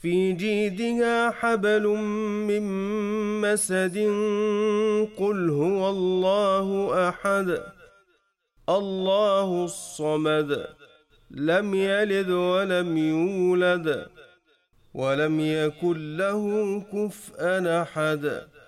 في جيدها حبل من مسد قل هو الله أحد الله الصمد لم يلد ولم يولد ولم يكن له كفؤا أحد